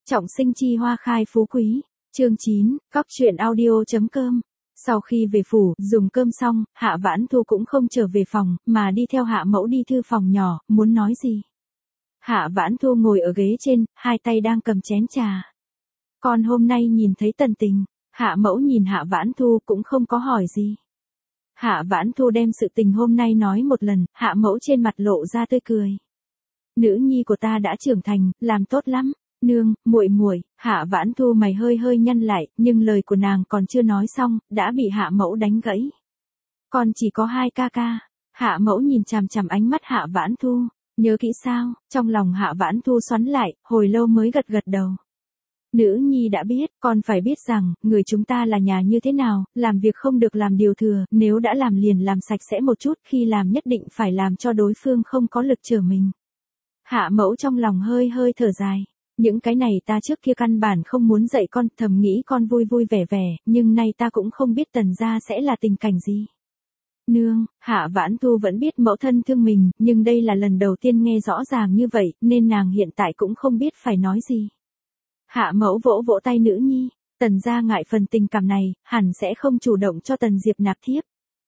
Trọng sinh chi hoa khai phú quý. Chương 9, Cóc truyện audio.com. Sau khi về phủ, dùng cơm xong, Hạ Vãn Thu cũng không trở về phòng, mà đi theo Hạ Mẫu đi thư phòng nhỏ, muốn nói gì. Hạ Vãn Thu ngồi ở ghế trên, hai tay đang cầm chén trà. Con hôm nay nhìn thấy Tần Tình. Hạ Mẫu nhìn Hạ Vãn Thu cũng không có hỏi gì. Hạ Vãn Thu đem sự tình hôm nay nói một lần, Hạ Mẫu trên mặt lộ ra tươi cười. Nữ nhi của ta đã trưởng thành, làm tốt lắm. Nương, muội, Hạ Vãn Thu mày hơi nhăn lại, nhưng lời của nàng còn chưa nói xong, đã bị Hạ Mẫu đánh gãy. Con chỉ có 2 ca ca. Hạ Mẫu nhìn chằm chằm ánh mắt Hạ Vãn Thu, nhớ kỹ sao? Trong lòng Hạ Vãn Thu xoắn lại, hồi lâu mới gật đầu. Nữ nhi đã biết, con phải biết rằng, người chúng ta là nhà như thế nào, làm việc không được làm điều thừa, nếu đã làm liền làm sạch sẽ một chút, khi làm nhất định phải làm cho đối phương không có lực trở mình. Hạ Mẫu trong lòng hơi thở dài. Những cái này ta trước kia căn bản không muốn dạy con, thầm nghĩ con vui vẻ, nhưng nay ta cũng không biết Tần gia sẽ là tình cảnh gì. Nương, Hạ Vãn Thu vẫn biết mẫu thân thương mình, nhưng đây là lần đầu tiên nghe rõ ràng như vậy, nên nàng hiện tại cũng không biết phải nói gì. Hạ Mẫu vỗ tay nữ nhi, Tần gia ngại phần tình cảm này, hẳn sẽ không chủ động cho Tần Diệp nạp thiếp.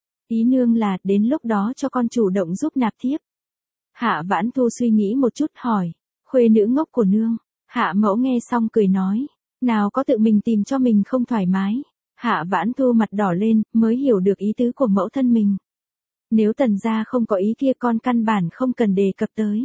Ý nương là, đến lúc đó cho con chủ động giúp nạp thiếp. Hạ Vãn Thu suy nghĩ một chút hỏi, khuê nữ ngốc của nương. Hạ Mẫu nghe xong cười nói, nào có tự mình tìm cho mình không thoải mái. Hạ Vãn Thu mặt đỏ lên, mới hiểu được ý tứ của mẫu thân mình. Nếu Tần gia không có ý kia con căn bản không cần đề cập tới.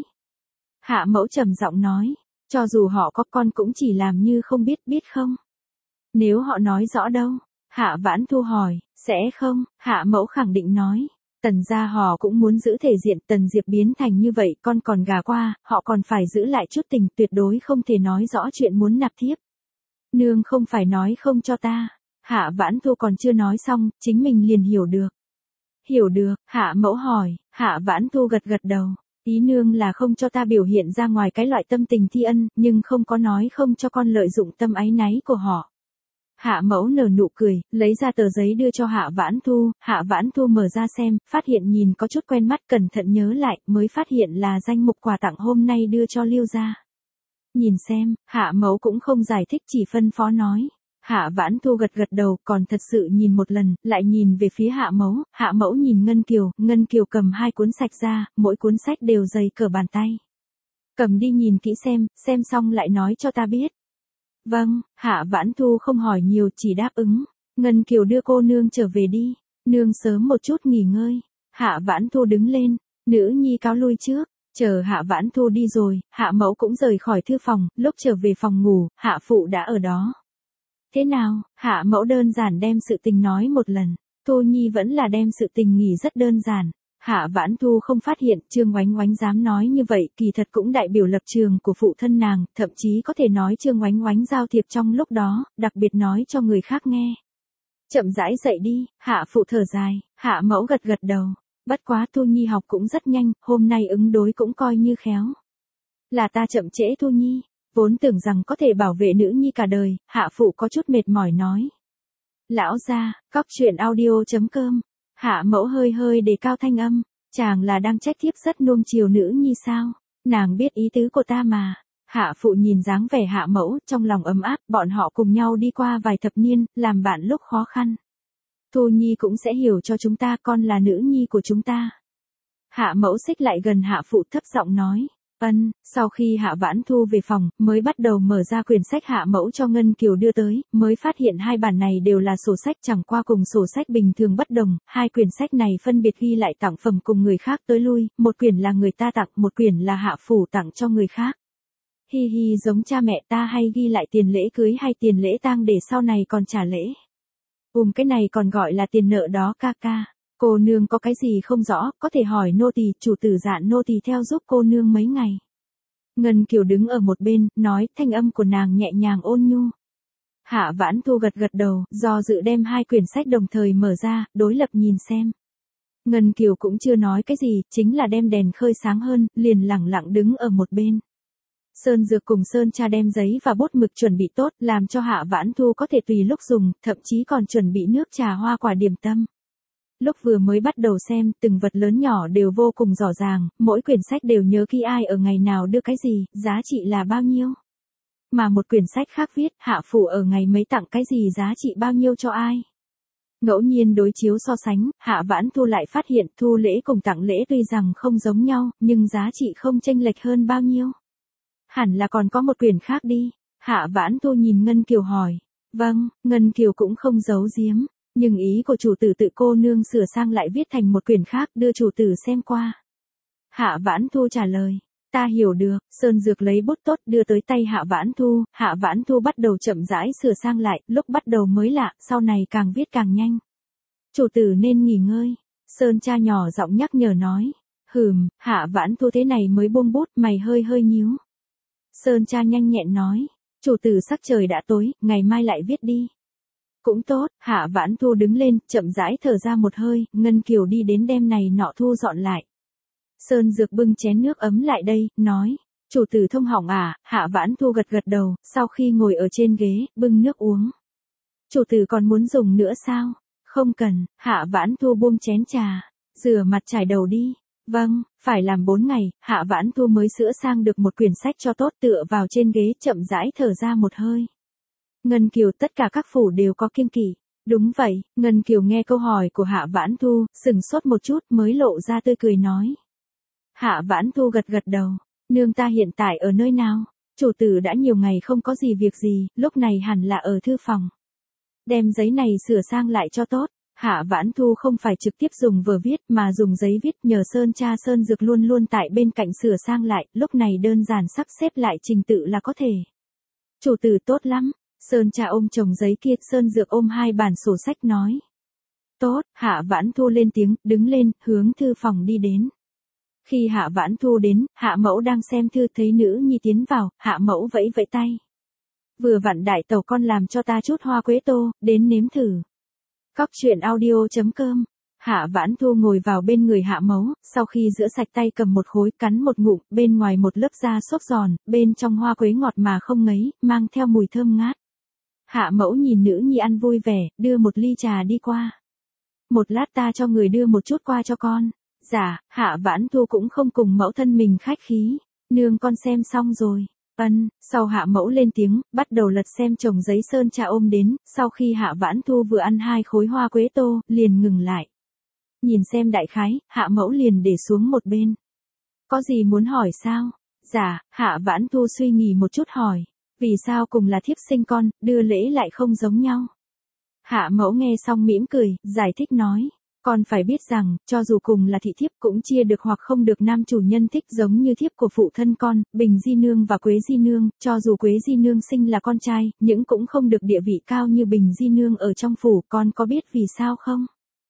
Hạ Mẫu trầm giọng nói, cho dù họ có con cũng chỉ làm như không biết không? Nếu họ nói rõ đâu? Hạ Vãn Thu hỏi, sẽ không? Hạ Mẫu khẳng định nói. Tần gia họ cũng muốn giữ thể diện, Tần Diệp biến thành như vậy, con còn gả qua, họ còn phải giữ lại chút tình, tuyệt đối không thể nói rõ chuyện muốn nạp thiếp. Nương không phải nói không cho ta. Hạ Vãn Thu còn chưa nói xong, chính mình liền hiểu được. Hiểu được, Hạ Mẫu hỏi, Hạ Vãn Thu gật đầu. Ý nương là không cho ta biểu hiện ra ngoài cái loại tâm tình thi ân, nhưng không có nói không cho con lợi dụng tâm áy náy của họ. Hạ Mẫu nở nụ cười, lấy ra tờ giấy đưa cho Hạ Vãn Thu, Hạ Vãn Thu mở ra xem, phát hiện nhìn có chút quen mắt, cẩn thận nhớ lại, mới phát hiện là danh mục quà tặng hôm nay đưa cho Liêu gia. Nhìn xem, Hạ Mẫu cũng không giải thích, chỉ phân phó nói. Hạ Vãn Thu gật đầu, còn thật sự nhìn một lần, lại nhìn về phía Hạ Mẫu nhìn Ngân Kiều cầm 2 cuốn sách ra, mỗi cuốn sách đều dày cỡ bàn tay. Cầm đi nhìn kỹ xem xong lại nói cho ta biết. Vâng, Hạ Vãn Thu không hỏi nhiều, chỉ đáp ứng. Ngân Kiều đưa cô nương trở về đi, nương sớm một chút nghỉ ngơi. Hạ Vãn Thu đứng lên, nữ nhi cáo lui trước. Chờ Hạ Vãn Thu đi rồi, Hạ Mẫu cũng rời khỏi thư phòng, lúc trở về phòng ngủ, Hạ Phụ đã ở đó. Thế nào? Hạ Mẫu đơn giản đem sự tình nói một lần. Thu Nhi vẫn là đem sự tình nghỉ rất đơn giản. Hạ Vãn Thu không phát hiện Trương Oánh Oánh dám nói như vậy, kỳ thật cũng đại biểu lập trường của phụ thân nàng, thậm chí có thể nói Trương Oánh Oánh giao thiệp trong lúc đó, đặc biệt nói cho người khác nghe. Chậm rãi dậy đi, Hạ Phụ thở dài, Hạ Mẫu gật đầu. Bất quá Thu Nhi học cũng rất nhanh, hôm nay ứng đối cũng coi như khéo. Là ta chậm trễ Thu Nhi, vốn tưởng rằng có thể bảo vệ nữ nhi cả đời, Hạ Phụ có chút mệt mỏi nói. Lão gia, Cóc truyện audio.com. Hạ Mẫu hơi đề cao thanh âm, chàng là đang trách thiếp rất nuông chiều nữ nhi sao? Nàng biết ý tứ của ta mà. Hạ Phụ nhìn dáng vẻ Hạ Mẫu, trong lòng ấm áp, bọn họ cùng nhau đi qua vài thập niên, làm bạn lúc khó khăn. Thu Nhi cũng sẽ hiểu cho chúng ta, con là nữ nhi của chúng ta. Hạ Mẫu xích lại gần Hạ Phụ thấp giọng nói. Sau khi Hạ Vãn Thu về phòng, mới bắt đầu mở ra quyển sách Hạ Mẫu cho Ngân Kiều đưa tới, mới phát hiện 2 bản này đều là sổ sách, chẳng qua cùng sổ sách bình thường bất đồng, 2 quyển sách này phân biệt ghi lại tặng phẩm cùng người khác tới lui, một quyển là người ta tặng, một quyển là Hạ Phủ tặng cho người khác. Hi giống cha mẹ ta hay ghi lại tiền lễ cưới hay tiền lễ tang để sau này còn trả lễ. Cái này còn gọi là tiền nợ đó ca ca. Cô nương có cái gì không rõ, có thể hỏi nô tỳ, chủ tử dặn nô tỳ theo giúp cô nương mấy ngày. Ngân Kiều đứng ở một bên, nói, thanh âm của nàng nhẹ nhàng ôn nhu. Hạ Vãn Thu gật đầu, do dự đem 2 quyển sách đồng thời mở ra, đối lập nhìn xem. Ngân Kiều cũng chưa nói cái gì, chính là đem đèn khơi sáng hơn, liền lẳng lặng đứng ở một bên. Sơn Dược cùng Sơn Cha đem giấy và bút mực chuẩn bị tốt, làm cho Hạ Vãn Thu có thể tùy lúc dùng, thậm chí còn chuẩn bị nước trà hoa quả điểm tâm. Lúc vừa mới bắt đầu xem, từng vật lớn nhỏ đều vô cùng rõ ràng, mỗi quyển sách đều nhớ kỹ ai ở ngày nào đưa cái gì, giá trị là bao nhiêu. mà một quyển sách khác viết hạ phủ ở ngày mấy tặng cái gì giá trị bao nhiêu cho ai. Ngẫu nhiên đối chiếu so sánh, Hạ Vãn Thu lại phát hiện thu lễ cùng tặng lễ tuy rằng không giống nhau, nhưng giá trị không chênh lệch hơn bao nhiêu. Hẳn là còn có một quyển khác đi. Hạ Vãn Thu nhìn Ngân Kiều hỏi. Vâng, Ngân Kiều cũng không giấu giếm. Nhưng ý của chủ tử tự cô nương sửa sang lại viết thành một quyển khác đưa chủ tử xem qua. Hạ Vãn Thu trả lời. Ta hiểu được, Sơn Dược lấy bút tốt đưa tới tay Hạ Vãn Thu bắt đầu chậm rãi sửa sang lại, lúc bắt đầu mới lạ, sau này càng viết càng nhanh. Chủ tử nên nghỉ ngơi. Sơn cha nhỏ giọng nhắc nhở nói. Hạ Vãn Thu thế này mới buông bút, mày hơi hơi nhíu. Sơn cha nhanh nhẹn nói. Chủ tử sắc trời đã tối, ngày mai lại viết đi. Cũng tốt, Hạ Vãn Thu đứng lên, chậm rãi thở ra một hơi, Ngân Kiều đi đến đem này nọ thu dọn lại. Sơn Dược bưng chén nước ấm lại đây, nói. Chủ tử thông họng à, Hạ Vãn Thu gật gật đầu, sau khi ngồi ở trên ghế, bưng nước uống. Chủ tử còn muốn dùng nữa sao? Không cần, Hạ Vãn Thu buông chén trà. Rửa mặt trải đầu đi. Vâng, phải làm 4 ngày, Hạ Vãn Thu mới sửa sang được một quyển sách cho tốt tựa vào trên ghế chậm rãi thở ra một hơi. Ngân Kiều tất cả các phủ đều có kiêng kỵ. Đúng vậy, Ngân Kiều nghe câu hỏi của Hạ Vãn Thu, sừng sốt một chút mới lộ ra tươi cười nói. Hạ Vãn Thu gật gật đầu, nương ta hiện tại ở nơi nào? Chủ tử đã nhiều ngày không có gì việc gì, lúc này hẳn là ở thư phòng. Đem giấy này sửa sang lại cho tốt. Hạ Vãn Thu không phải trực tiếp dùng vở viết mà dùng giấy viết, nhờ Sơn cha Sơn Dược luôn luôn tại bên cạnh sửa sang lại, lúc này đơn giản sắp xếp lại trình tự là có thể. Chủ tử tốt lắm. Sơn cha ôm chồng giấy kia, Sơn Dược ôm 2 bản sổ sách nói. Tốt, Hạ Vãn Thu lên tiếng, đứng lên, hướng thư phòng đi đến. Khi Hạ Vãn Thu đến, Hạ Mẫu đang xem thư thấy nữ nhi tiến vào, Hạ Mẫu vẫy vẫy tay. Vừa vặn đại tẩu con làm cho ta chút hoa quế tô, đến nếm thử. Coctruyện.audio.com. Hạ Vãn Thu ngồi vào bên người Hạ Mẫu, sau khi rửa sạch tay cầm một khối cắn một ngụm, bên ngoài một lớp da xốp giòn, bên trong hoa quế ngọt mà không ngấy, mang theo mùi thơm ngát. Hạ Mẫu nhìn nữ nhi ăn vui vẻ, đưa một ly trà đi qua. Một lát ta cho người đưa một chút qua cho con. Dạ, Hạ Vãn Thu cũng không cùng mẫu thân mình khách khí. Nương con xem xong rồi. Sau Hạ Mẫu lên tiếng, bắt đầu lật xem chồng giấy Sơn cha ôm đến, sau khi Hạ Vãn Thu vừa ăn 2 khối hoa quế tô, liền ngừng lại. Nhìn xem đại khái, Hạ Mẫu liền để xuống một bên. Có gì muốn hỏi sao? Dạ, Hạ Vãn Thu suy nghĩ một chút hỏi. Vì sao cùng là thiếp sinh con, đưa lễ lại không giống nhau? Hạ Mẫu nghe xong mỉm cười, giải thích nói. Con phải biết rằng, cho dù cùng là thị thiếp cũng chia được hoặc không được nam chủ nhân thích, giống như thiếp của phụ thân con, Bình Di Nương và Quế Di Nương, cho dù Quế Di Nương sinh là con trai, nhưng cũng không được địa vị cao như Bình Di Nương ở trong phủ, con có biết vì sao không?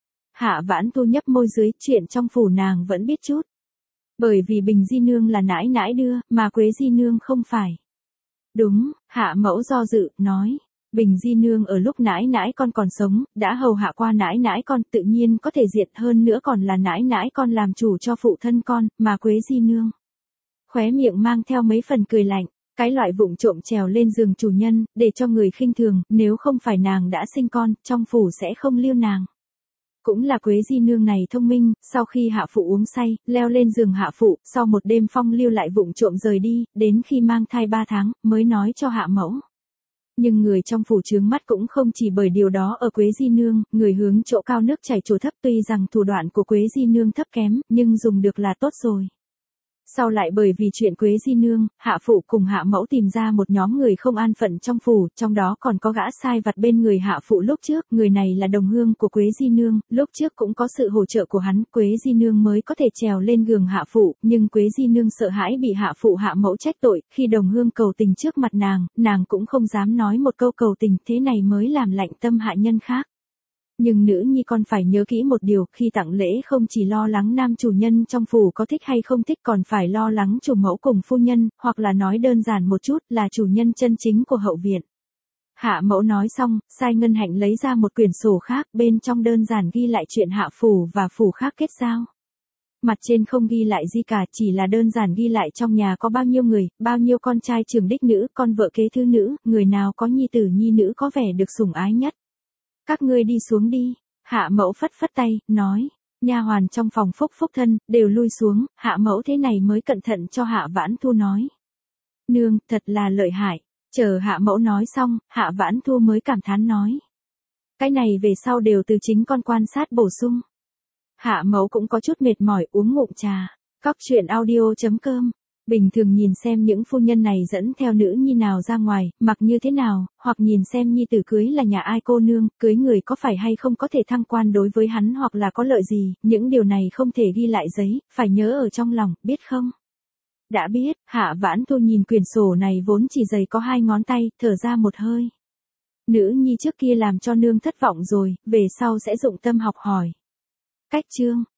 Hạ Vãn Thu nhấp môi dưới, chuyện trong phủ nàng vẫn biết chút. Bởi vì Bình Di Nương là nãi nãi đưa, mà Quế Di Nương không phải. Đúng, Hạ Mẫu do dự, nói. Bình Di Nương ở lúc nãi nãi con còn sống, đã hầu hạ qua nãi nãi con, tự nhiên có thể diệt, hơn nữa còn là nãi nãi con làm chủ cho phụ thân con, mà Quế Di Nương. Khóe miệng mang theo mấy phần cười lạnh, cái loại vụng trộm trèo lên giường chủ nhân, để cho người khinh thường, nếu không phải nàng đã sinh con, trong phủ sẽ không lưu nàng. Cũng là Quế Di Nương này thông minh, sau khi hạ phụ uống say, leo lên giường hạ phụ, sau một đêm phong lưu lại vụng trộm rời đi, đến khi mang thai 3 tháng, mới nói cho Hạ Mẫu. Nhưng người trong phủ chướng mắt cũng không chỉ bởi điều đó ở Quế Di Nương, người hướng chỗ cao nước chảy chỗ thấp, tuy rằng thủ đoạn của Quế Di Nương thấp kém, nhưng dùng được là tốt rồi. Sau lại bởi vì chuyện Quế Di Nương, Hạ Phụ cùng Hạ Mẫu tìm ra một nhóm người không an phận trong phủ, trong đó còn có gã sai vặt bên người Hạ Phụ lúc trước, người này là đồng hương của Quế Di Nương, lúc trước cũng có sự hỗ trợ của hắn, Quế Di Nương mới có thể trèo lên giường Hạ Phụ, nhưng Quế Di Nương sợ hãi bị Hạ Phụ Hạ Mẫu trách tội, khi đồng hương cầu tình trước mặt nàng cũng không dám nói một câu cầu tình, thế này mới làm lạnh tâm hạ nhân khác. Nhưng nữ nhi con phải nhớ kỹ một điều, khi tặng lễ không chỉ lo lắng nam chủ nhân trong phủ có thích hay không thích, còn phải lo lắng chủ mẫu cùng phu nhân, hoặc là nói đơn giản một chút là chủ nhân chân chính của hậu viện. Hạ Mẫu nói xong, sai Ngân Hạnh lấy ra một quyển sổ khác, bên trong đơn giản ghi lại chuyện Hạ phủ và phủ khác kết giao. Mặt trên không ghi lại gì cả, chỉ là đơn giản ghi lại trong nhà có bao nhiêu người, bao nhiêu con trai trưởng đích nữ, con vợ kế thứ nữ, người nào có nhi tử nhi nữ có vẻ được sủng ái nhất. Các ngươi đi xuống đi. Hạ Mẫu phất phất tay, nói. Nha hoàn trong phòng phúc thân, đều lui xuống, Hạ Mẫu thế này mới cẩn thận cho Hạ Vãn Thu nói. Nương, thật là lợi hại. Chờ Hạ Mẫu nói xong, Hạ Vãn Thu mới cảm thán nói. Cái này về sau đều từ chính con quan sát bổ sung. Hạ Mẫu cũng có chút mệt mỏi uống ngụm trà. Cóc truyện audio.com. Bình thường nhìn xem những phu nhân này dẫn theo nữ nhi nào ra ngoài, mặc như thế nào, hoặc nhìn xem nhi tử cưới là nhà ai cô nương, cưới người có phải hay không có thể thăng quan đối với hắn hoặc là có lợi gì, những điều này không thể ghi lại giấy, phải nhớ ở trong lòng, biết không? Đã biết, Hạ Vãn Thu nhìn quyển sổ này vốn chỉ dày có 2 ngón tay, thở ra một hơi. Nữ nhi trước kia làm cho nương thất vọng rồi, về sau sẽ dụng tâm học hỏi. Cách chương